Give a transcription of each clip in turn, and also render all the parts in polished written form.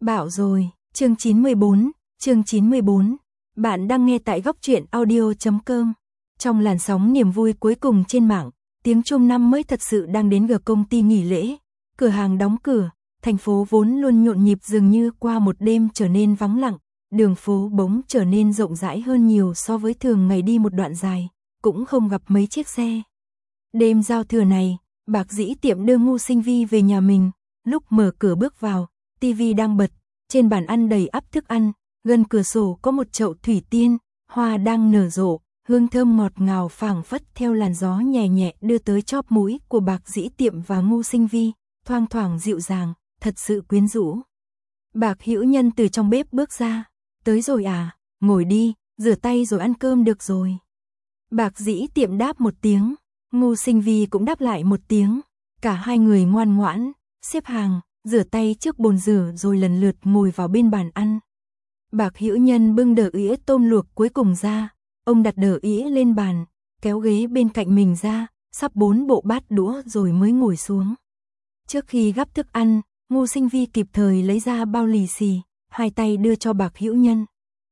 Bảo rồi, chương 94. Bạn đang nghe tại góc truyện audio.com. Trong làn sóng niềm vui cuối cùng trên mạng, tiếng chuông năm mới thật sự đang đến gần công ty nghỉ lễ. Cửa hàng đóng cửa, thành phố vốn luôn nhộn nhịp dường như qua một đêm trở nên vắng lặng, đường phố bỗng trở nên rộng rãi hơn nhiều so với thường ngày đi một đoạn dài, cũng không gặp mấy chiếc xe. Đêm giao thừa này, Bạc Dĩ Tiệm đưa Ngô Sinh Vi về nhà mình, lúc mở cửa bước vào, tivi đang bật, trên bàn ăn đầy ắp thức ăn, gần cửa sổ có một chậu thủy tiên, hoa đang nở rộ, hương thơm ngọt ngào phảng phất theo làn gió nhẹ nhẹ đưa tới chóp mũi của Bạc Dĩ Tiệm và Ngô Sinh Vi, thoang thoảng dịu dàng, thật sự quyến rũ. Bạc Hữu Nhân từ trong bếp bước ra, tới rồi à, ngồi đi, rửa tay rồi ăn cơm được rồi. Bạc Dĩ Tiệm đáp một tiếng, Ngô Sinh Vi cũng đáp lại một tiếng, cả hai người ngoan ngoãn, xếp hàng, rửa tay trước bồn rửa rồi lần lượt ngồi vào bên bàn ăn. Bạc Hữu Nhân bưng đỡ ĩa tôm luộc cuối cùng ra, ông đặt đỡ ĩa lên bàn, kéo ghế bên cạnh mình ra, sắp 4 bộ bát đũa rồi mới ngồi xuống. Trước khi gắp thức ăn, Ngô Sinh Vi kịp thời lấy ra bao lì xì, hai tay đưa cho Bạc Hữu Nhân.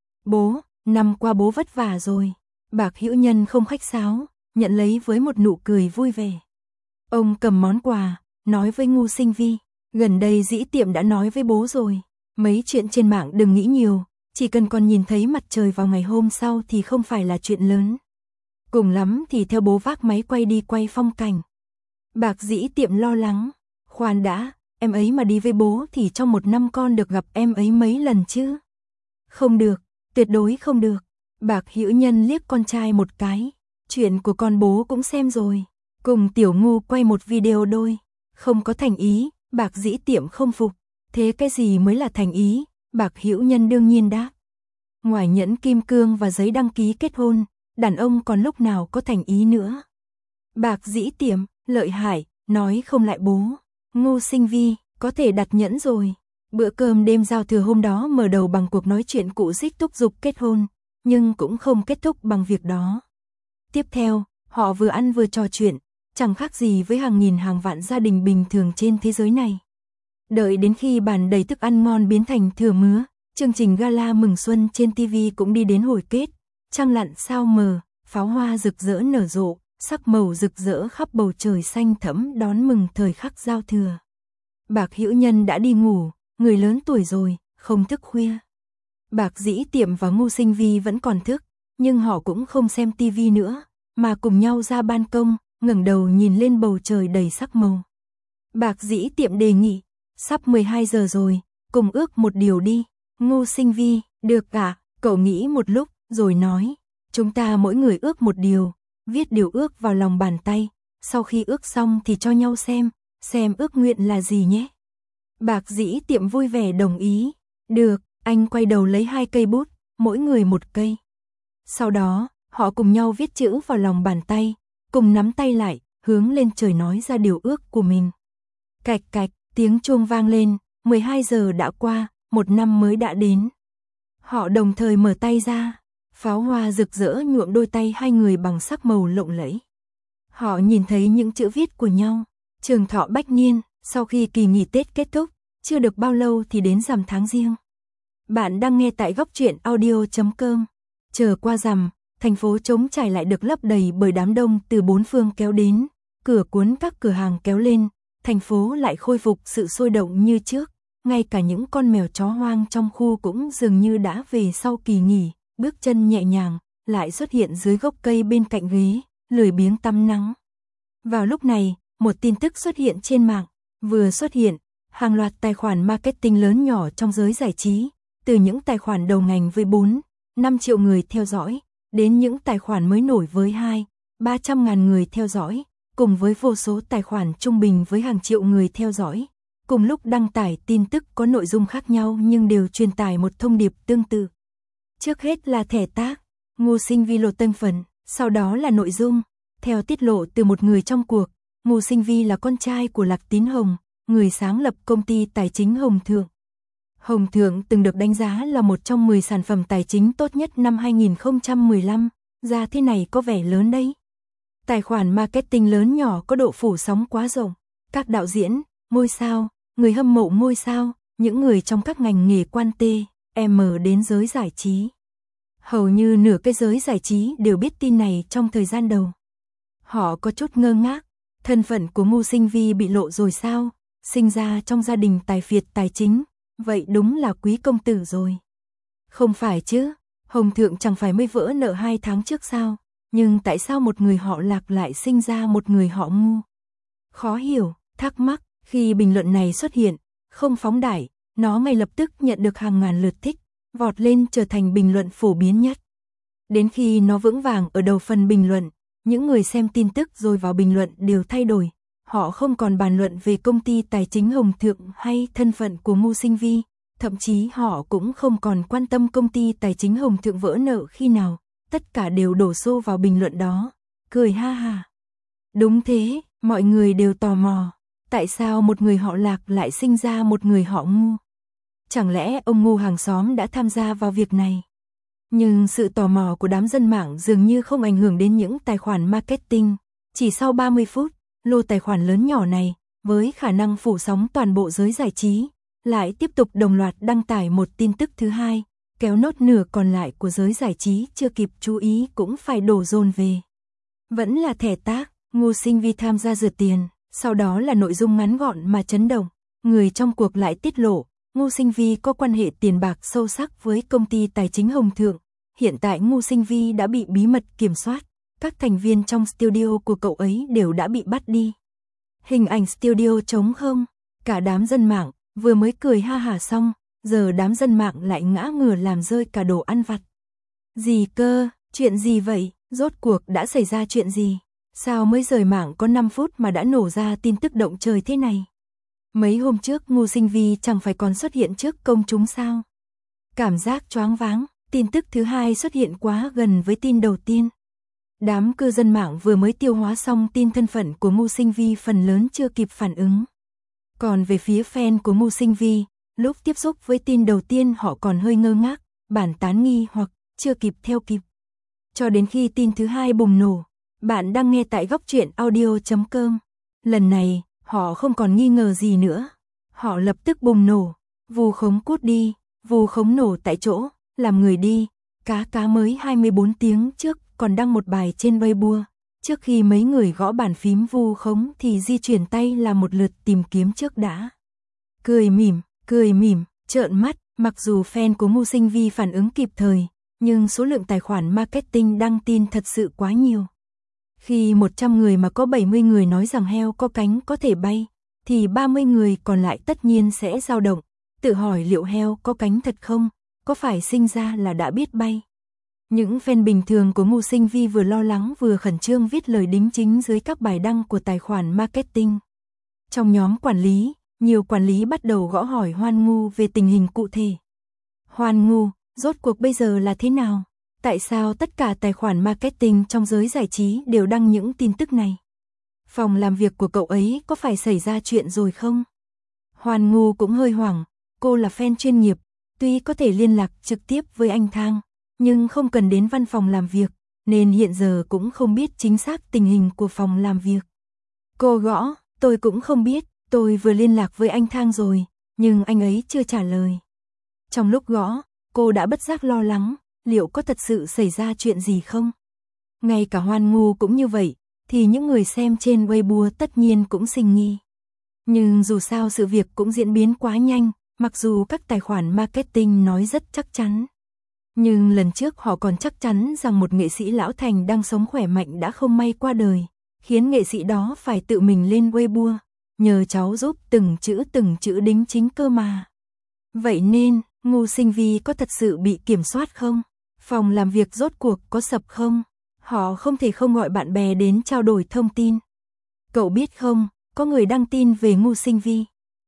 Bố, năm qua bố vất vả rồi. Bạc Hữu Nhân không khách sáo, nhận lấy với một nụ cười vui vẻ. Ông cầm món quà, nói với Ngô Sinh Vi, gần đây Dĩ Tiệm đã nói với bố rồi, mấy chuyện trên mạng đừng nghĩ nhiều, chỉ cần còn nhìn thấy mặt trời vào ngày hôm sau thì không phải là chuyện lớn. Cùng lắm thì theo bố vác máy quay đi quay phong cảnh. Bạc Dĩ Tiệm lo lắng, khoan đã, em ấy mà đi với bố thì trong một năm con được gặp em ấy mấy lần chứ? Không được, tuyệt đối không được. Bạc Hữu Nhân liếc con trai một cái, chuyện của con bố cũng xem rồi, cùng Tiểu Ngu quay một video đôi, không có thành ý. Bạc Dĩ Tiệm không phục, thế cái gì mới là thành ý? Bạc Hữu Nhân đương nhiên đáp. Ngoài nhẫn kim cương và giấy đăng ký kết hôn, đàn ông còn lúc nào có thành ý nữa. Bạc Dĩ Tiệm, lợi hại, nói không lại bố. Ngô Sinh Vi, có thể đặt nhẫn rồi. Bữa cơm đêm giao thừa hôm đó mở đầu bằng cuộc nói chuyện cụ Dích thúc giục kết hôn, nhưng cũng không kết thúc bằng việc đó. Tiếp theo, họ vừa ăn vừa trò chuyện, chẳng khác gì với hàng nghìn hàng vạn gia đình bình thường trên thế giới này. Đợi đến khi bàn đầy thức ăn ngon biến thành thừa mứa, chương trình gala mừng xuân trên TV cũng đi đến hồi kết. Trăng lặn sao mờ, pháo hoa rực rỡ nở rộ, sắc màu rực rỡ khắp bầu trời xanh thẫm đón mừng thời khắc giao thừa. Bạc Hữu Nhân đã đi ngủ, người lớn tuổi rồi, không thức khuya. Bạc Dĩ Tiệm và Ngô Sinh Vi vẫn còn thức, nhưng họ cũng không xem TV nữa, mà cùng nhau ra ban công, ngẩng đầu nhìn lên bầu trời đầy sắc màu. Bạc Dĩ Tiệm đề nghị, sắp 12 giờ rồi, cùng ước một điều đi. Ngô Sinh Vi, được ạ, cậu nghĩ một lúc, rồi nói, chúng ta mỗi người ước một điều, viết điều ước vào lòng bàn tay, sau khi ước xong thì cho nhau xem ước nguyện là gì nhé. Bạc Dĩ Tiệm vui vẻ đồng ý, được, anh quay đầu lấy 2 cây bút, mỗi người một cây. Sau đó, họ cùng nhau viết chữ vào lòng bàn tay, cùng nắm tay lại, hướng lên trời nói ra điều ước của mình. Cạch cạch, tiếng chuông vang lên, 12 giờ đã qua, một năm mới đã đến. Họ đồng thời mở tay ra, pháo hoa rực rỡ nhuộm đôi tay hai người bằng sắc màu lộng lẫy. Họ nhìn thấy những chữ viết của nhau, trường thọ bách niên, sau khi kỳ nghỉ Tết kết thúc, chưa được bao lâu thì đến rằm tháng Giêng. Bạn đang nghe tại góc truyện audio.com. Chờ qua rằm, thành phố trống trải lại được lấp đầy bởi đám đông từ bốn phương kéo đến, cửa cuốn các cửa hàng kéo lên, thành phố lại khôi phục sự sôi động như trước, ngay cả những con mèo chó hoang trong khu cũng dường như đã về sau kỳ nghỉ, bước chân nhẹ nhàng, lại xuất hiện dưới gốc cây bên cạnh ghế, lười biếng tắm nắng. Vào lúc này, một tin tức xuất hiện trên mạng, vừa xuất hiện, hàng loạt tài khoản marketing lớn nhỏ trong giới giải trí, từ những tài khoản đầu ngành với 4-5 triệu người theo dõi, đến những tài khoản mới nổi với 200-300 ngàn người theo dõi, cùng với vô số tài khoản trung bình với hàng triệu người theo dõi, cùng lúc đăng tải tin tức có nội dung khác nhau nhưng đều truyền tải một thông điệp tương tự. Trước hết là thẻ tác, Ngô Sinh Vi lộ tân phấn, sau đó là nội dung. Theo tiết lộ từ một người trong cuộc, Ngô Sinh Vi là con trai của Lạc Tín Hồng, người sáng lập công ty tài chính Hồng Thượng. Hồng Thượng từng được đánh giá là một trong 10 sản phẩm tài chính tốt nhất năm 2015, ra thế này có vẻ lớn đấy. Tài khoản marketing lớn nhỏ có độ phủ sóng quá rộng, các đạo diễn, ngôi sao, người hâm mộ ngôi sao, những người trong các ngành nghề quan T, M đến giới giải trí. Hầu như nửa cái giới giải trí đều biết tin này trong thời gian đầu. Họ có chút ngơ ngác, thân phận của Ngô Sinh Vi bị lộ rồi sao? Sinh ra trong gia đình tài phiệt tài chính, vậy đúng là quý công tử rồi. Không phải chứ, Hồng Thượng chẳng phải mới vỡ nợ 2 tháng trước sao? Nhưng tại sao một người họ Lạc lại sinh ra một người họ Ngô? Khó hiểu, thắc mắc, khi bình luận này xuất hiện, không phóng đại, nó ngay lập tức nhận được hàng ngàn lượt thích, vọt lên trở thành bình luận phổ biến nhất. Đến khi nó vững vàng ở đầu phần bình luận, những người xem tin tức rồi vào bình luận đều thay đổi. Họ không còn bàn luận về công ty tài chính Hồng Thượng hay thân phận của Ngô Sinh Vi, thậm chí họ cũng không còn quan tâm công ty tài chính Hồng Thượng vỡ nợ khi nào, tất cả đều đổ xô vào bình luận đó, cười ha ha. Đúng thế, mọi người đều tò mò, tại sao một người họ Lạc lại sinh ra một người họ Ngô? Chẳng lẽ ông Ngô hàng xóm đã tham gia vào việc này? Nhưng sự tò mò của đám dân mạng dường như không ảnh hưởng đến những tài khoản marketing. Chỉ sau 30 phút, lô tài khoản lớn nhỏ này, với khả năng phủ sóng toàn bộ giới giải trí, lại tiếp tục đồng loạt đăng tải một tin tức thứ hai, kéo nốt nửa còn lại của giới giải trí chưa kịp chú ý cũng phải đổ dồn về. Vẫn là thẻ tác, Ngô Sinh Vi tham gia rửa tiền, sau đó là nội dung ngắn gọn mà chấn động. Người trong cuộc lại tiết lộ, Ngô Sinh Vi có quan hệ tiền bạc sâu sắc với công ty tài chính Hồng Thượng. Hiện tại Ngô Sinh Vi đã bị bí mật kiểm soát, các thành viên trong studio của cậu ấy đều đã bị bắt đi. Hình ảnh studio trống không, cả đám dân mạng vừa mới cười ha hả xong, giờ đám dân mạng lại ngã ngửa làm rơi cả đồ ăn vặt. Gì cơ, chuyện gì vậy, rốt cuộc đã xảy ra chuyện gì? Sao mới rời mạng có 5 phút mà đã nổ ra tin tức động trời thế này? Mấy hôm trước Ngô Sinh Vi chẳng phải còn xuất hiện trước công chúng sao? Cảm giác choáng váng, tin tức thứ hai xuất hiện quá gần với tin đầu tiên. Đám cư dân mạng vừa mới tiêu hóa xong tin thân phận của Ngô Sinh Vi phần lớn chưa kịp phản ứng. Còn về phía fan của Ngô Sinh Vi, lúc tiếp xúc với tin đầu tiên họ còn hơi ngơ ngác, bản tán nghi hoặc chưa kịp theo kịp. Cho đến khi tin thứ hai bùng nổ, bạn đang nghe tại Góc Truyện Audio.com. Lần này, họ không còn nghi ngờ gì nữa. Họ lập tức bùng nổ, vù khống cút đi, vù khống nổ tại chỗ, làm người đi. Cá mới 24 tiếng trước còn đăng một bài trên Weibo. Trước khi mấy người gõ bàn phím vu khống thì di chuyển tay làm một lượt tìm kiếm trước đã. Cười mỉm, trợn mắt, mặc dù fan của Ngô Sinh Vi phản ứng kịp thời, nhưng số lượng tài khoản marketing đăng tin thật sự quá nhiều. Khi 100 người mà có 70 người nói rằng heo có cánh có thể bay, thì 30 người còn lại tất nhiên sẽ dao động, tự hỏi liệu heo có cánh thật không, có phải sinh ra là đã biết bay. Những fan bình thường của Ngô Sinh Vi vừa lo lắng vừa khẩn trương viết lời đính chính dưới các bài đăng của tài khoản marketing. Trong nhóm quản lý, nhiều quản lý bắt đầu gõ hỏi Hoan Ngu về tình hình cụ thể. Hoan Ngu, rốt cuộc bây giờ là thế nào? Tại sao tất cả tài khoản marketing trong giới giải trí đều đăng những tin tức này? Phòng làm việc của cậu ấy có phải xảy ra chuyện rồi không? Hoan Ngu cũng hơi hoảng, cô là fan chuyên nghiệp, tuy có thể liên lạc trực tiếp với anh Thang, nhưng không cần đến văn phòng làm việc, nên hiện giờ cũng không biết chính xác tình hình của phòng làm việc. Cô gõ, tôi cũng không biết, tôi vừa liên lạc với anh Thang rồi, nhưng anh ấy chưa trả lời. Trong lúc gõ, cô đã bất giác lo lắng, liệu có thật sự xảy ra chuyện gì không? Ngay cả Hoan Ngu cũng như vậy, thì những người xem trên Weibo tất nhiên cũng sinh nghi. Nhưng dù sao sự việc cũng diễn biến quá nhanh, mặc dù các tài khoản marketing nói rất chắc chắn. Nhưng lần trước họ còn chắc chắn rằng một nghệ sĩ lão thành đang sống khỏe mạnh đã không may qua đời, khiến nghệ sĩ đó phải tự mình lên Weibo, nhờ cháu giúp từng chữ đính chính cơ mà. Vậy nên, Ngô Sinh Vi có thật sự bị kiểm soát không? Phòng làm việc rốt cuộc có sập không? Họ không thể không gọi bạn bè đến trao đổi thông tin. Cậu biết không, có người đăng tin về Ngô Sinh Vi.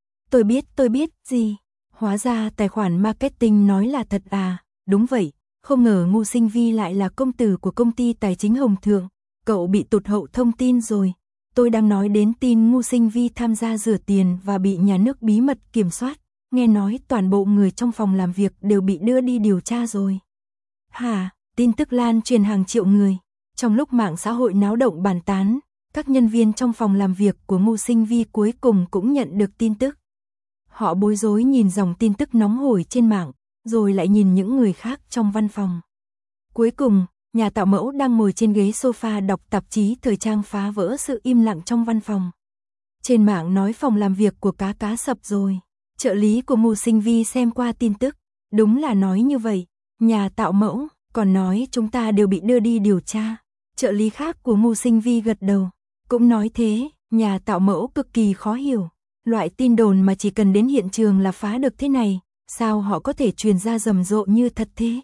Tôi biết, gì? Hóa ra tài khoản marketing nói là thật à? Đúng vậy, không ngờ Ngô Sinh Vi lại là công tử của công ty tài chính Hồng Thượng. Cậu bị tụt hậu thông tin rồi. Tôi đang nói đến tin Ngô Sinh Vi tham gia rửa tiền và bị nhà nước bí mật kiểm soát. Nghe nói toàn bộ người trong phòng làm việc đều bị đưa đi điều tra rồi. Hả, tin tức lan truyền hàng triệu người. Trong lúc mạng xã hội náo động bàn tán, các nhân viên trong phòng làm việc của Ngô Sinh Vi cuối cùng cũng nhận được tin tức. Họ bối rối nhìn dòng tin tức nóng hổi trên mạng, rồi lại nhìn những người khác trong văn phòng. Cuối cùng, nhà tạo mẫu đang ngồi trên ghế sofa đọc tạp chí thời trang phá vỡ sự im lặng trong văn phòng. Trên mạng nói phòng làm việc của cá sập rồi. Trợ lý của Ngô Sinh Vi xem qua tin tức, đúng là nói như vậy. Nhà tạo mẫu còn nói chúng ta đều bị đưa đi điều tra. Trợ lý khác của Ngô Sinh Vi gật đầu, cũng nói thế. Nhà tạo mẫu cực kỳ khó hiểu. Loại tin đồn mà chỉ cần đến hiện trường là phá được thế này, sao họ có thể truyền ra rầm rộ như thật thế?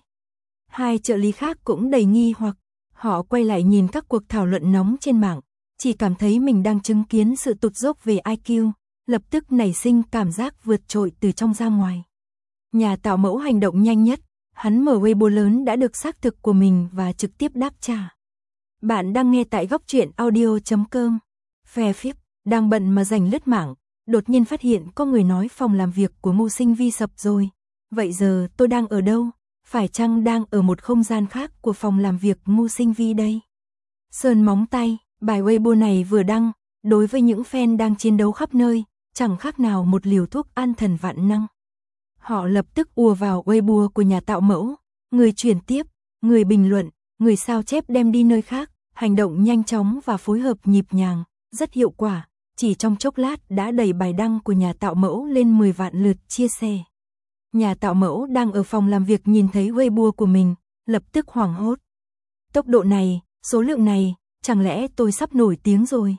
Hai trợ lý khác cũng đầy nghi hoặc, họ quay lại nhìn các cuộc thảo luận nóng trên mạng, chỉ cảm thấy mình đang chứng kiến sự tụt dốc về IQ, lập tức nảy sinh cảm giác vượt trội từ trong ra ngoài. Nhà tạo mẫu hành động nhanh nhất, hắn mở Weibo lớn đã được xác thực của mình và trực tiếp đáp trả. Bạn đang nghe tại góc truyện audio.com. Phe phíp, đang bận mà rảnh lướt mạng, đột nhiên phát hiện có người nói phòng làm việc của Ngô Sinh Vi sập rồi. Vậy giờ tôi đang ở đâu? Phải chăng đang ở một không gian khác của phòng làm việc Ngô Sinh Vi đây? Sơn móng tay, bài Weibo này vừa đăng, đối với những fan đang chiến đấu khắp nơi, chẳng khác nào một liều thuốc an thần vạn năng. Họ lập tức ùa vào Weibo của nhà tạo mẫu, người chuyển tiếp, người bình luận, người sao chép đem đi nơi khác, hành động nhanh chóng và phối hợp nhịp nhàng, rất hiệu quả, chỉ trong chốc lát đã đẩy bài đăng của nhà tạo mẫu lên 10 vạn lượt chia sẻ. Nhà tạo mẫu đang ở phòng làm việc nhìn thấy Weibo của mình, lập tức hoảng hốt. Tốc độ này, số lượng này, chẳng lẽ tôi sắp nổi tiếng rồi?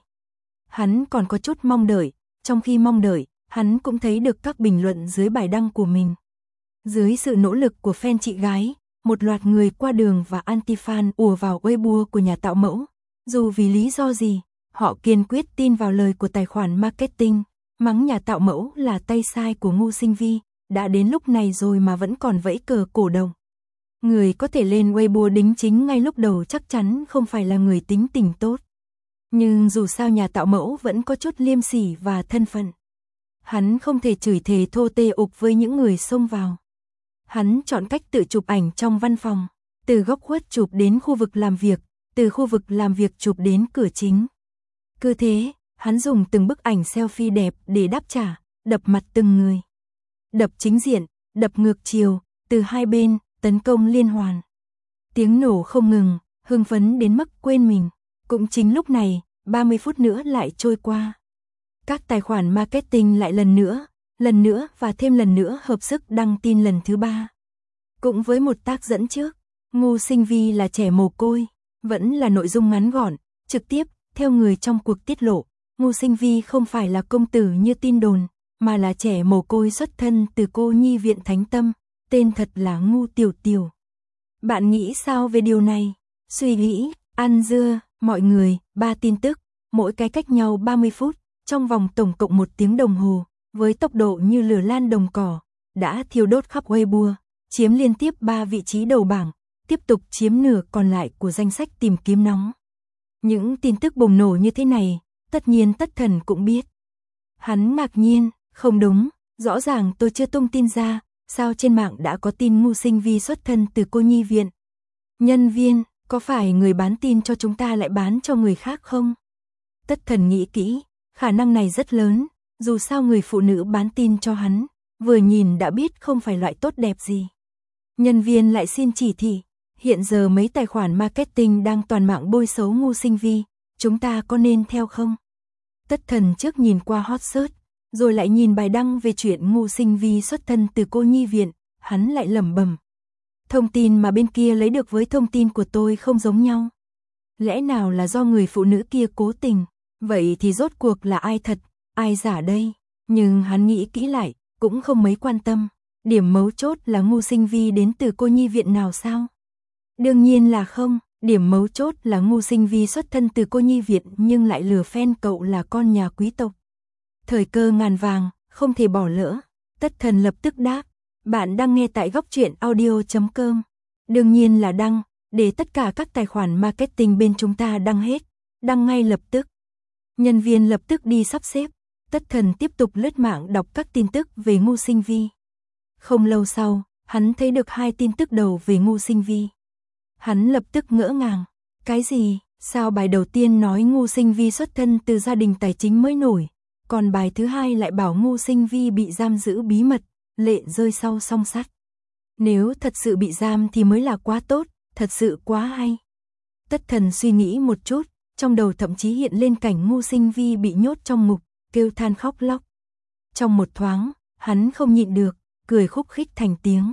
Hắn còn có chút mong đợi, trong khi mong đợi, hắn cũng thấy được các bình luận dưới bài đăng của mình. Dưới sự nỗ lực của fan chị gái, một loạt người qua đường và anti-fan ùa vào Weibo của nhà tạo mẫu. Dù vì lý do gì, họ kiên quyết tin vào lời của tài khoản marketing, mắng nhà tạo mẫu là tay sai của Ngô Sinh Vi, đã đến lúc này rồi mà vẫn còn vẫy cờ cổ động. Người có thể lên Weibo đính chính ngay lúc đầu chắc chắn không phải là người tính tình tốt. Nhưng dù sao nhà tạo mẫu vẫn có chút liêm sỉ và thân phận. Hắn không thể chửi thề thô tê ục với những người xông vào. Hắn chọn cách tự chụp ảnh trong văn phòng, từ góc khuất chụp đến khu vực làm việc, từ khu vực làm việc chụp đến cửa chính. Cứ thế, hắn dùng từng bức ảnh selfie đẹp để đáp trả, đập mặt từng người. Đập chính diện, đập ngược chiều, từ hai bên, tấn công liên hoàn. Tiếng nổ không ngừng, hưng phấn đến mức quên mình. Cũng chính lúc này, 30 phút nữa lại trôi qua. Các tài khoản marketing lại lần nữa và thêm lần nữa hợp sức đăng tin lần thứ 3. Cũng với một tác dẫn trước, Ngô Sinh Vi là trẻ mồ côi, vẫn là nội dung ngắn gọn, trực tiếp, theo người trong cuộc tiết lộ, Ngô Sinh Vi không phải là công tử như tin đồn, mà là trẻ mồ côi xuất thân từ cô nhi viện Thánh Tâm, tên thật là Ngô Tiểu Tiểu. Bạn nghĩ sao về điều này? Suy nghĩ, ăn dưa, mọi người, 3 tin tức, mỗi cái cách nhau 30 phút, trong vòng tổng cộng 1 tiếng đồng hồ, với tốc độ như lửa lan đồng cỏ, đã thiêu đốt khắp Weibo, chiếm liên tiếp 3 vị trí đầu bảng, tiếp tục chiếm nửa còn lại của danh sách tìm kiếm nóng. Những tin tức bùng nổ như thế này, tất nhiên Tất Thần cũng biết. Hắn ngạc nhiên, không đúng, rõ ràng tôi chưa tung tin ra, sao trên mạng đã có tin Ngô Sinh Vi xuất thân từ cô nhi viện? Nhân viên, có phải người bán tin cho chúng ta lại bán cho người khác không? Tất Thần nghĩ kỹ, khả năng này rất lớn, dù sao người phụ nữ bán tin cho hắn, vừa nhìn đã biết không phải loại tốt đẹp gì. Nhân viên lại xin chỉ thị, hiện giờ mấy tài khoản marketing đang toàn mạng bôi xấu Ngô Sinh Vi, chúng ta có nên theo không? Tất Thần trước nhìn qua hot search, rồi lại nhìn bài đăng về chuyện Ngô Sinh Vi xuất thân từ cô nhi viện, hắn lại lẩm bẩm. Thông tin mà bên kia lấy được với thông tin của tôi không giống nhau. Lẽ nào là do người phụ nữ kia cố tình, vậy thì rốt cuộc là ai thật, ai giả đây? Nhưng hắn nghĩ kỹ lại, cũng không mấy quan tâm. Điểm mấu chốt là Ngô Sinh Vi đến từ cô nhi viện nào sao? Đương nhiên là không, điểm mấu chốt là Ngô Sinh Vi xuất thân từ cô nhi viện nhưng lại lừa fan cậu là con nhà quý tộc. Thời cơ ngàn vàng, không thể bỏ lỡ. Tất Thần lập tức đáp, bạn đang nghe tại góc truyện audio.com. Đương nhiên là đăng, để tất cả các tài khoản marketing bên chúng ta đăng hết, đăng ngay lập tức. Nhân viên lập tức đi sắp xếp, Tất Thần tiếp tục lướt mạng đọc các tin tức về Ngô Sinh Vi. Không lâu sau, hắn thấy được 2 tin tức đầu về Ngô Sinh Vi. Hắn lập tức ngỡ ngàng, cái gì, sao bài đầu tiên nói Ngô Sinh Vi xuất thân từ gia đình tài chính mới nổi, còn bài thứ hai lại bảo Ngô Sinh Vi bị giam giữ bí mật, lệ rơi sau song sắt. Nếu thật sự bị giam thì mới là quá tốt, thật sự quá hay. Tất Thần suy nghĩ một chút, trong đầu thậm chí hiện lên cảnh Ngô Sinh Vi bị nhốt trong ngục, kêu than khóc lóc. Trong một thoáng, hắn không nhịn được, cười khúc khích thành tiếng.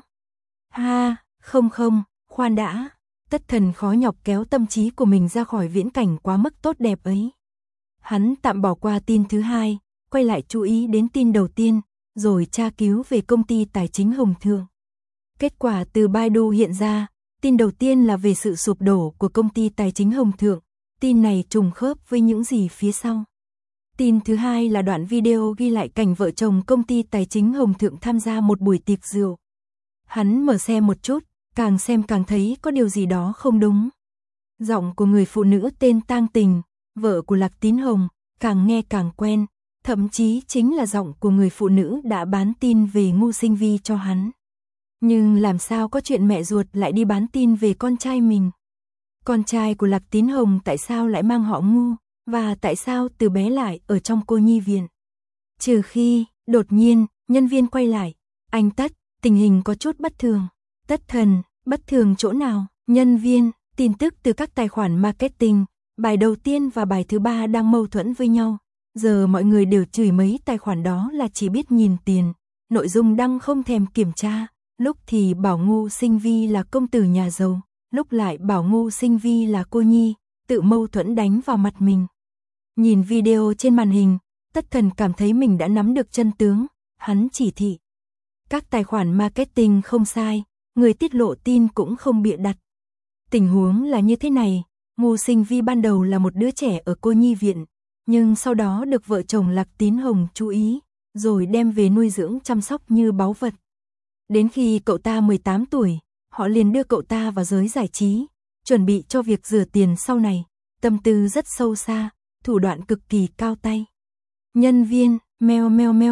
Ha, không, khoan đã. Tất Thần khó nhọc kéo tâm trí của mình ra khỏi viễn cảnh quá mức tốt đẹp ấy. Hắn tạm bỏ qua tin thứ hai, quay lại chú ý đến tin đầu tiên, rồi tra cứu về công ty tài chính Hồng Thượng. Kết quả từ Baidu hiện ra, tin đầu tiên là về sự sụp đổ của công ty tài chính Hồng Thượng, tin này trùng khớp với những gì phía sau. Tin thứ hai là đoạn video ghi lại cảnh vợ chồng công ty tài chính Hồng Thượng tham gia một buổi tiệc rượu. Hắn mở xem một chút, càng xem càng thấy có điều gì đó không đúng. Giọng của người phụ nữ tên Tang Tình, vợ của Lạc Tín Hồng, càng nghe càng quen, thậm chí chính là giọng của người phụ nữ đã bán tin về Ngô Sinh Vi cho hắn. Nhưng làm sao có chuyện mẹ ruột lại đi bán tin về con trai mình? Con trai của Lạc Tín Hồng tại sao lại mang họ Ngô, và tại sao từ bé lại ở trong cô nhi viện? Trừ khi, đột nhiên, nhân viên quay lại, anh Tất, tình hình có chút bất thường. Tất Thần, bất thường chỗ nào? Nhân viên, tin tức từ các tài khoản marketing, bài đầu tiên và bài thứ ba đang mâu thuẫn với nhau. Giờ mọi người đều chửi mấy tài khoản đó là chỉ biết nhìn tiền, nội dung đăng không thèm kiểm tra, lúc thì bảo Ngô Sinh Vi là công tử nhà giàu, lúc lại bảo Ngô Sinh Vi là cô nhi, tự mâu thuẫn đánh vào mặt mình. Nhìn video trên màn hình, Tất Thần cảm thấy mình đã nắm được chân tướng, hắn chỉ thị. Các tài khoản marketing không sai, người tiết lộ tin cũng không bịa đặt. Tình huống là như thế này, Ngô Sinh Vi ban đầu là một đứa trẻ ở cô nhi viện, nhưng sau đó được vợ chồng Lạc Tín Hồng chú ý, rồi đem về nuôi dưỡng chăm sóc như báu vật. Đến khi cậu ta 18 tuổi, họ liền đưa cậu ta vào giới giải trí, chuẩn bị cho việc rửa tiền sau này, tâm tư rất sâu xa, thủ đoạn cực kỳ cao tay. Nhân viên, meo.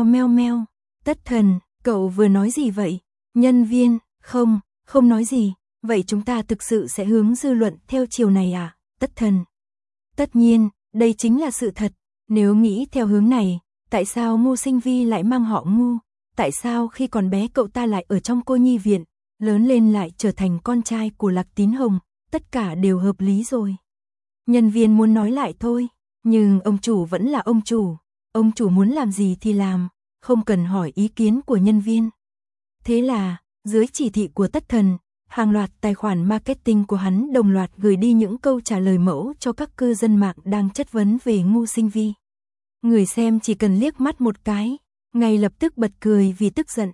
Tất Thần, cậu vừa nói gì vậy? Nhân viên, không nói gì, vậy chúng ta thực sự sẽ hướng dư luận theo chiều này à? Tất Thần. Tất nhiên, đây chính là sự thật, nếu nghĩ theo hướng này, tại sao Ngô Sinh Vi lại mang họ Ngô? Tại sao khi còn bé cậu ta lại ở trong cô nhi viện, lớn lên lại trở thành con trai của Lạc Tín Hồng, tất cả đều hợp lý rồi. Nhân viên muốn nói lại thôi, nhưng ông chủ vẫn là ông chủ muốn làm gì thì làm, không cần hỏi ý kiến của nhân viên. Thế là, dưới chỉ thị của Tất Thần, hàng loạt tài khoản marketing của hắn đồng loạt gửi đi những câu trả lời mẫu cho các cư dân mạng đang chất vấn về Ngô Sinh Vi. Người xem chỉ cần liếc mắt một cái, ngay lập tức bật cười vì tức giận.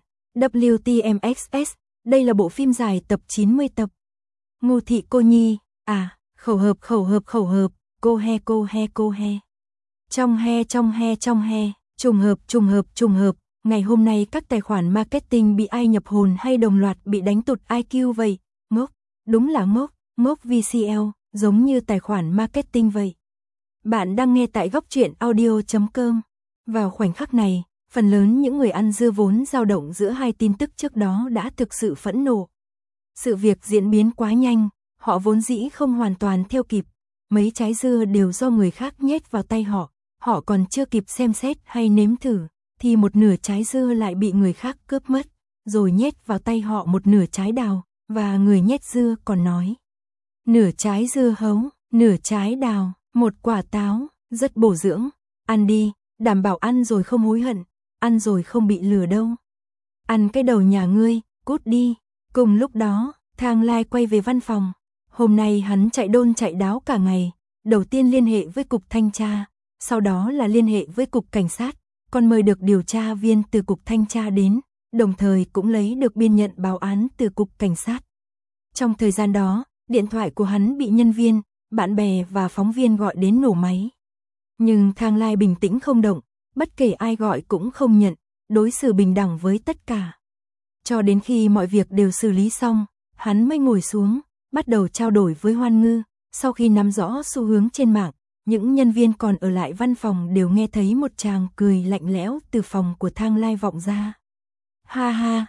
WTMXS, đây là bộ phim dài tập 90 tập. Ngô thị cô nhi, khẩu hợp, cô he. Trong he, trùng hợp, ngày hôm nay các tài khoản marketing bị ai nhập hồn hay đồng loạt bị đánh tụt IQ vậy? Ngốc, đúng là ngốc VCL, giống như tài khoản marketing vậy. Bạn đang nghe tại góc truyện audio.com. Vào khoảnh khắc này, phần lớn những người ăn dưa vốn dao động giữa hai tin tức trước đó đã thực sự phẫn nộ. Sự việc diễn biến quá nhanh, họ vốn dĩ không hoàn toàn theo kịp. Mấy trái dưa đều do người khác nhét vào tay họ còn chưa kịp xem xét hay nếm thử, thì một nửa trái dưa lại bị người khác cướp mất, rồi nhét vào tay họ một nửa trái đào, và người nhét dưa còn nói: nửa trái dưa hấu, nửa trái đào, một quả táo, rất bổ dưỡng, ăn đi, đảm bảo ăn rồi không hối hận, ăn rồi không bị lừa đâu. Ăn cái đầu nhà ngươi, cút đi. Cùng lúc đó, Thang Lai quay về văn phòng. Hôm nay hắn chạy đôn chạy đáo cả ngày, đầu tiên liên hệ với cục thanh tra, sau đó là liên hệ với cục cảnh sát, còn mời được điều tra viên từ cục thanh tra đến, đồng thời cũng lấy được biên nhận báo án từ cục cảnh sát. Trong thời gian đó, điện thoại của hắn bị nhân viên, bạn bè và phóng viên gọi đến nổ máy. Nhưng Thang Lai bình tĩnh không động, bất kể ai gọi cũng không nhận, đối xử bình đẳng với tất cả. Cho đến khi mọi việc đều xử lý xong, hắn mới ngồi xuống, bắt đầu trao đổi với Hoan Ngư. Sau khi nắm rõ xu hướng trên mạng, những nhân viên còn ở lại văn phòng đều nghe thấy một tràng cười lạnh lẽo từ phòng của Thang Lai vọng ra. Ha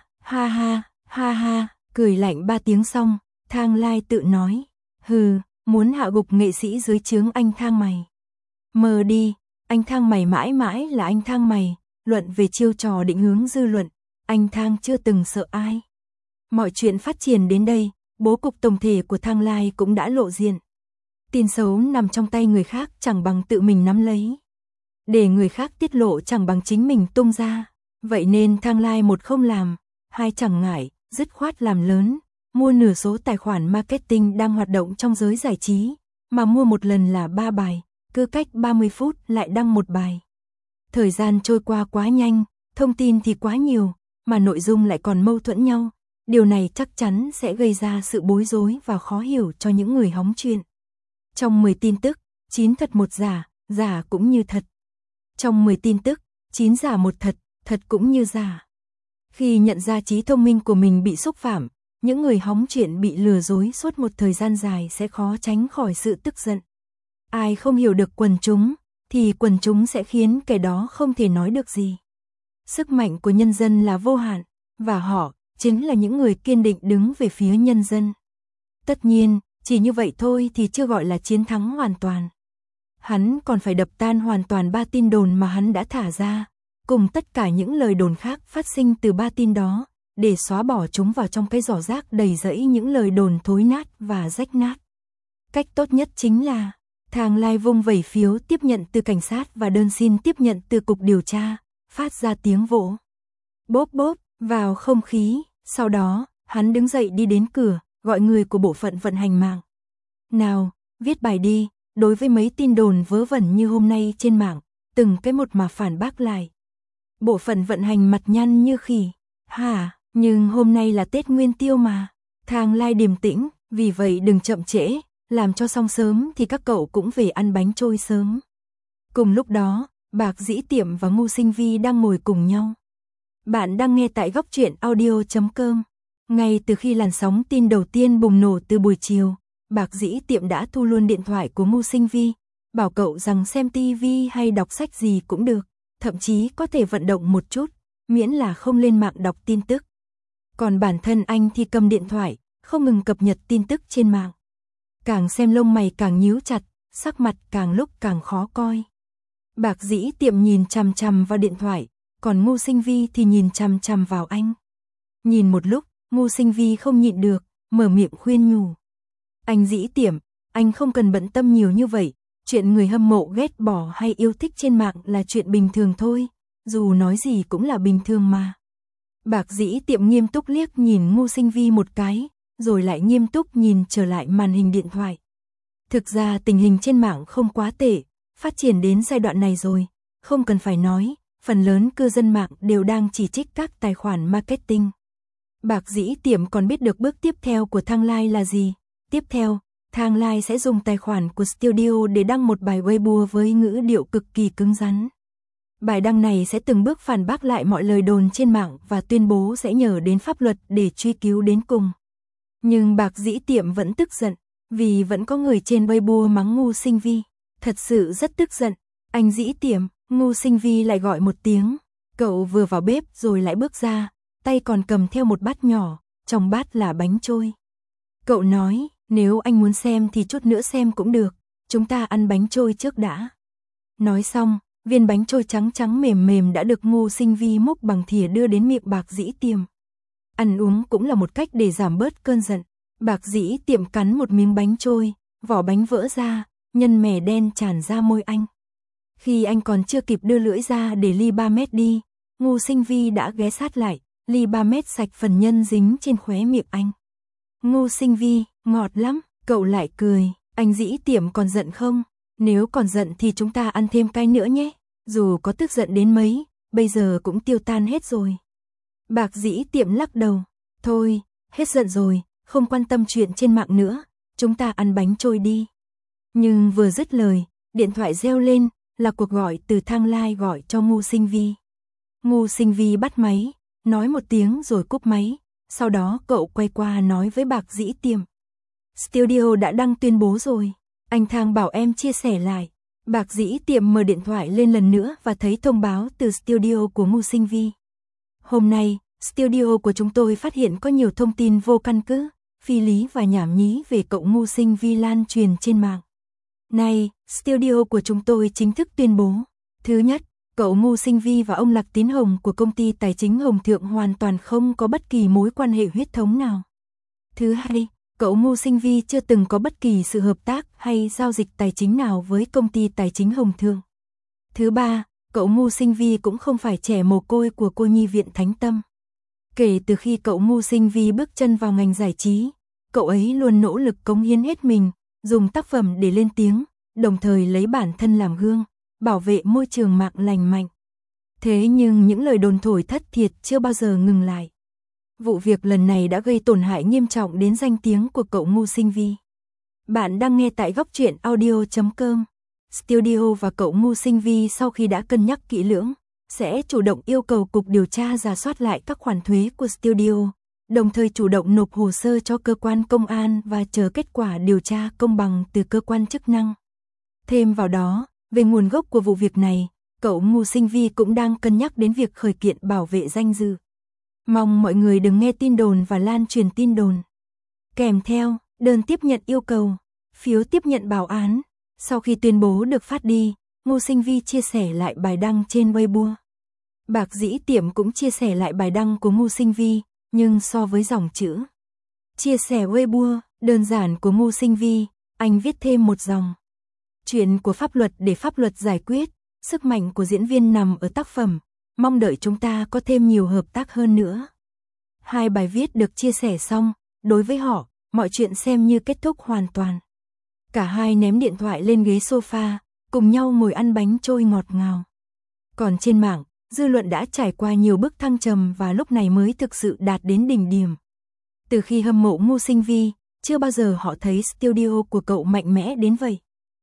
ha, cười lạnh 3 tiếng xong, Thang Lai tự nói: hừ, muốn hạ gục nghệ sĩ dưới trướng anh Thang mày. Mờ đi, Anh Thang mày mãi mãi là anh Thang mày, luận về chiêu trò định hướng dư luận, anh Thang chưa từng sợ ai. Mọi chuyện phát triển đến đây, bố cục tổng thể của Thang Lai cũng đã lộ diện. Tin xấu nằm trong tay người khác chẳng bằng tự mình nắm lấy. Để người khác tiết lộ chẳng bằng chính mình tung ra. Vậy nên Thang Lai một không làm, hai chẳng ngại, dứt khoát làm lớn, mua nửa số tài khoản marketing đang hoạt động trong giới giải trí, mà mua một lần là 3 bài, cứ cách 30 phút lại đăng một bài. Thời gian trôi qua quá nhanh, thông tin thì quá nhiều, mà nội dung lại còn mâu thuẫn nhau. Điều này chắc chắn sẽ gây ra sự bối rối và khó hiểu cho những người hóng chuyện. Trong 10 tin tức, 9 thật 1 giả, giả cũng như thật. Trong 10 tin tức, 9 giả 1 thật, thật cũng như giả. Khi nhận ra trí thông minh của mình bị xúc phạm, những người hóng chuyện bị lừa dối suốt một thời gian dài sẽ khó tránh khỏi sự tức giận. Ai không hiểu được quần chúng, thì quần chúng sẽ khiến kẻ đó không thể nói được gì. Sức mạnh của nhân dân là vô hạn, và họ chính là những người kiên định đứng về phía nhân dân. Tất nhiên, chỉ như vậy thôi thì chưa gọi là chiến thắng hoàn toàn. Hắn còn phải đập tan hoàn toàn 3 tin đồn mà hắn đã thả ra, cùng tất cả những lời đồn khác phát sinh từ 3 tin đó, để xóa bỏ chúng vào trong cái giỏ rác đầy rẫy những lời đồn thối nát và rách nát. Cách tốt nhất chính là Thang Lai vung vẩy phiếu tiếp nhận từ cảnh sát và đơn xin tiếp nhận từ cục điều tra, phát ra tiếng vỗ bốp bốp vào không khí. Sau đó, hắn đứng dậy đi đến cửa, gọi người của bộ phận vận hành mạng. Nào, viết bài đi, đối với mấy tin đồn vớ vẩn như hôm nay trên mạng, từng cái một mà phản bác lại. Bộ phận vận hành mặt nhăn như khỉ. Hả, nhưng hôm nay là Tết Nguyên Tiêu mà. Thang Lai điềm tĩnh, vì vậy đừng chậm trễ, làm cho xong sớm thì các cậu cũng về ăn bánh trôi sớm. Cùng lúc đó, Bạc Dĩ Tiệm và Ngô Sinh Vi đang ngồi cùng nhau. Bạn đang nghe tại góc truyện audio.com. Ngay từ khi làn sóng tin đầu tiên bùng nổ từ buổi chiều, Bạc Dĩ Tiệm đã thu luôn điện thoại của Ngô Sinh Vi, bảo cậu rằng xem TV hay đọc sách gì cũng được, thậm chí có thể vận động một chút, miễn là không lên mạng đọc tin tức. Còn bản thân anh thì cầm điện thoại, không ngừng cập nhật tin tức trên mạng. Càng xem lông mày càng nhíu chặt, sắc mặt càng lúc càng khó coi. Bạc Dĩ Tiệm nhìn chằm chằm vào điện thoại, còn Ngô Sinh Vi thì nhìn chằm chằm vào anh. Nhìn một lúc, Ngô Sinh Vi không nhịn được, mở miệng khuyên nhủ. Anh Dĩ Tiệm, anh không cần bận tâm nhiều như vậy, chuyện người hâm mộ ghét bỏ hay yêu thích trên mạng là chuyện bình thường thôi, dù nói gì cũng là bình thường mà. Bạc Dĩ Tiệm nghiêm túc liếc nhìn Ngô Sinh Vi một cái, rồi lại nghiêm túc nhìn trở lại màn hình điện thoại. Thực ra tình hình trên mạng không quá tệ, phát triển đến giai đoạn này rồi, không cần phải nói, phần lớn cư dân mạng đều đang chỉ trích các tài khoản marketing. Bạc Dĩ Tiệm còn biết được bước tiếp theo của Thang Lai là gì. Tiếp theo, Thang Lai sẽ dùng tài khoản của studio để đăng một bài Weibo với ngữ điệu cực kỳ cứng rắn. Bài đăng này sẽ từng bước phản bác lại mọi lời đồn trên mạng và tuyên bố sẽ nhờ đến pháp luật để truy cứu đến cùng. Nhưng Bạc Dĩ Tiệm vẫn tức giận, vì vẫn có người trên Weibo mắng Ngô Sinh Vi. Thật sự rất tức giận. Anh Dĩ Tiệm, Ngô Sinh Vi lại gọi một tiếng. Cậu vừa vào bếp rồi lại bước ra, tay còn cầm theo một bát nhỏ, trong bát là bánh trôi. Cậu nói, nếu anh muốn xem thì chút nữa xem cũng được, chúng ta ăn bánh trôi trước đã. Nói xong, viên bánh trôi trắng trắng mềm mềm đã được Ngô Sinh Vi múc bằng thìa đưa đến miệng Bạc Dĩ Tiệm. Ăn uống cũng là một cách để giảm bớt cơn giận. Bạc Dĩ Tiệm cắn một miếng bánh trôi, vỏ bánh vỡ ra, nhân mè đen tràn ra môi anh. Khi anh còn chưa kịp đưa lưỡi ra để ly 3 mét đi, Ngô Sinh Vi đã ghé sát lại, ly 3 mét sạch phần nhân dính trên khóe miệng anh. Ngô Sinh Vi, ngọt lắm, cậu lại cười, anh Dĩ Tiệm còn giận không? Nếu còn giận thì chúng ta ăn thêm cái nữa nhé, dù có tức giận đến mấy, bây giờ cũng tiêu tan hết rồi. Bạc Dĩ Tiệm lắc đầu, thôi, hết giận rồi, không quan tâm chuyện trên mạng nữa, chúng ta ăn bánh trôi đi. Nhưng vừa dứt lời, điện thoại reo lên, là cuộc gọi từ Thang Lai gọi cho Ngô Sinh Vi. Ngô Sinh Vi bắt máy, nói một tiếng rồi cúp máy, sau đó cậu quay qua nói với Bạc Dĩ Tiệm. Studio đã đăng tuyên bố rồi, anh Thang bảo em chia sẻ lại. Bạc Dĩ Tiệm mở điện thoại lên lần nữa và thấy thông báo từ studio của Ngô Sinh Vi. Hôm nay, studio của chúng tôi phát hiện có nhiều thông tin vô căn cứ, phi lý và nhảm nhí về cậu Ngô Sinh Vi lan truyền trên mạng. Này, studio của chúng tôi chính thức tuyên bố, Thứ nhất, cậu Ngô Sinh Vi và ông Lạc Tín Hồng của công ty tài chính Hồng Thượng hoàn toàn không có bất kỳ mối quan hệ huyết thống nào. Thứ hai, cậu Ngô Sinh Vi chưa từng có bất kỳ sự hợp tác hay giao dịch tài chính nào với công ty tài chính Hồng Thượng. Thứ ba, cậu Ngô Sinh Vi cũng không phải trẻ mồ côi của cô nhi viện Thánh Tâm. Kể từ khi cậu Ngô Sinh Vi bước chân vào ngành giải trí, cậu ấy luôn nỗ lực cống hiến hết mình, dùng tác phẩm để lên tiếng, đồng thời lấy bản thân làm gương, bảo vệ môi trường mạng lành mạnh. Thế nhưng những lời đồn thổi thất thiệt chưa bao giờ ngừng lại. Vụ việc lần này đã gây tổn hại nghiêm trọng đến danh tiếng của cậu Ngô Sinh Vi. Bạn đang nghe tại góc truyện audio.com. Studio và cậu Ngô Sinh Vi sau khi đã cân nhắc kỹ lưỡng, sẽ chủ động yêu cầu cục điều tra rà soát lại các khoản thuế của studio, đồng thời chủ động nộp hồ sơ cho cơ quan công an và chờ kết quả điều tra công bằng từ cơ quan chức năng. Thêm vào đó, về nguồn gốc của vụ việc này, cậu Ngô Sinh Vi cũng đang cân nhắc đến việc khởi kiện bảo vệ danh dự. Mong mọi người đừng nghe tin đồn và lan truyền tin đồn. Kèm theo, đơn tiếp nhận yêu cầu, phiếu tiếp nhận báo án. Sau khi tuyên bố được phát đi, Ngô Sinh Vi chia sẻ lại bài đăng trên Weibo. Bạc Dĩ Tiệm cũng chia sẻ lại bài đăng của Ngô Sinh Vi, nhưng so với dòng chữ chia sẻ Weibo đơn giản của Ngô Sinh Vi, anh viết thêm một dòng. Chuyện của pháp luật để pháp luật giải quyết, sức mạnh của diễn viên nằm ở tác phẩm, mong đợi chúng ta có thêm nhiều hợp tác hơn nữa. Hai bài viết được chia sẻ xong, đối với họ, mọi chuyện xem như kết thúc hoàn toàn. Cả hai ném điện thoại lên ghế sofa, cùng nhau ngồi ăn bánh trôi ngọt ngào. Còn trên mạng, dư luận đã trải qua nhiều bước thăng trầm và lúc này mới thực sự đạt đến đỉnh điểm. Từ khi hâm mộ Ngô Sinh Vi, chưa bao giờ họ thấy studio của cậu mạnh mẽ đến vậy.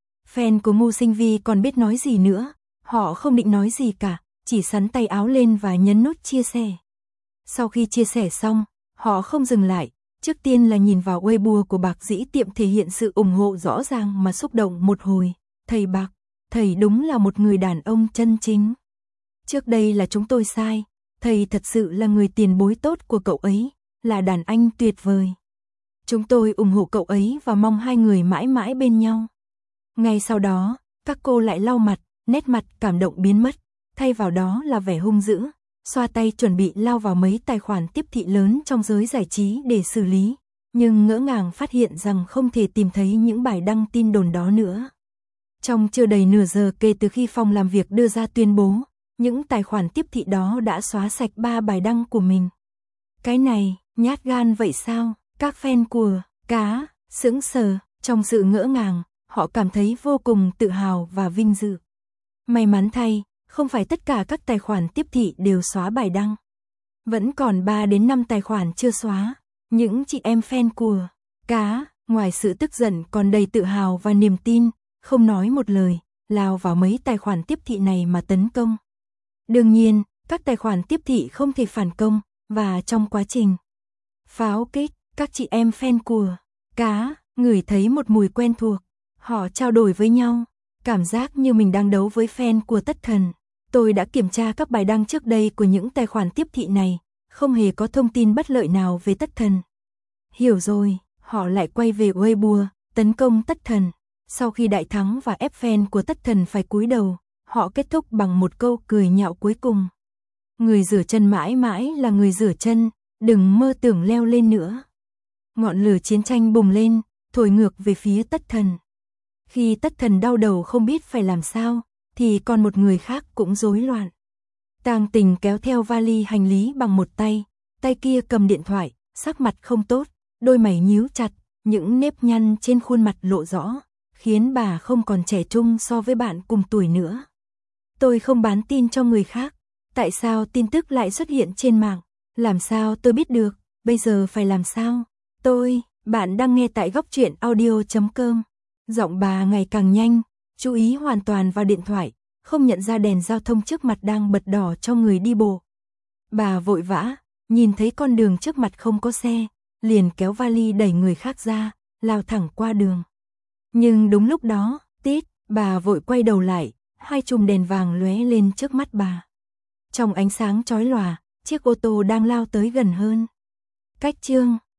Fan của Ngô Sinh Vi còn biết nói gì nữa, họ không định nói gì cả, chỉ xắn tay áo lên và nhấn nút chia sẻ. Sau khi chia sẻ xong, họ không dừng lại, trước tiên là nhìn vào Weibo của Bạc Dĩ Tiệm thể hiện sự ủng hộ rõ ràng mà xúc động một hồi. Thầy Bạc, thầy đúng là một người đàn ông chân chính. Trước đây là chúng tôi sai, thầy thật sự là người tiền bối tốt của cậu ấy, là đàn anh tuyệt vời. Chúng tôi ủng hộ cậu ấy và mong hai người mãi mãi bên nhau. Ngay sau đó, các cô lại lau mặt, nét mặt cảm động biến mất, thay vào đó là vẻ hung dữ, xoa tay chuẩn bị lao vào mấy tài khoản tiếp thị lớn trong giới giải trí để xử lý, nhưng ngỡ ngàng phát hiện rằng không thể tìm thấy những bài đăng tin đồn đó nữa. Trong chưa đầy nửa giờ kể từ khi phòng làm việc đưa ra tuyên bố, những tài khoản tiếp thị đó đã xóa sạch 3 bài đăng của mình. Cái này, nhát gan vậy sao? Các fan của cá sững sờ, trong sự ngỡ ngàng, họ cảm thấy vô cùng tự hào và vinh dự. May mắn thay, không phải tất cả các tài khoản tiếp thị đều xóa bài đăng. Vẫn còn 3 đến 5 tài khoản chưa xóa. Những chị em fan của cá, ngoài sự tức giận còn đầy tự hào và niềm tin, không nói một lời, lao vào mấy tài khoản tiếp thị này mà tấn công. Đương nhiên, các tài khoản tiếp thị không thể phản công, và trong quá trình pháo kích, các chị em fan của cá ngửi thấy một mùi quen thuộc. Họ trao đổi với nhau, cảm giác như mình đang đấu với fan của Tất Thần. Tôi đã kiểm tra các bài đăng trước đây của những tài khoản tiếp thị này, không hề có thông tin bất lợi nào về Tất Thần. Hiểu rồi, họ lại quay về Weibo, tấn công Tất Thần. Sau khi đại thắng và ép fan của Tất Thần phải cúi đầu, họ kết thúc bằng một câu cười nhạo cuối cùng. Người rửa chân mãi mãi là người rửa chân, đừng mơ tưởng leo lên nữa. Ngọn lửa chiến tranh bùng lên, thổi ngược về phía Tất Thần. Khi Tất Thần đau đầu không biết phải làm sao, thì còn một người khác cũng rối loạn. Tang Tình kéo theo vali hành lý bằng một tay, tay kia cầm điện thoại, sắc mặt không tốt, đôi mày nhíu chặt, những nếp nhăn trên khuôn mặt lộ rõ, khiến bà không còn trẻ trung so với bạn cùng tuổi nữa. Tôi không bán tin cho người khác, tại sao tin tức lại xuất hiện trên mạng, làm sao tôi biết được, bây giờ phải làm sao? Bạn đang nghe tại góc truyện audio.com. Giọng bà ngày càng nhanh, chú ý hoàn toàn vào điện thoại, không nhận ra đèn giao thông trước mặt đang bật đỏ cho người đi bộ. Bà vội vã, nhìn thấy con đường trước mặt không có xe, liền kéo vali đẩy người khác ra, lao thẳng qua đường. Nhưng đúng lúc đó, bà vội quay đầu lại, hai chùm đèn vàng lóe lên trước mắt bà. Trong ánh sáng chói lòa, chiếc ô tô đang lao tới gần hơn. Cách chương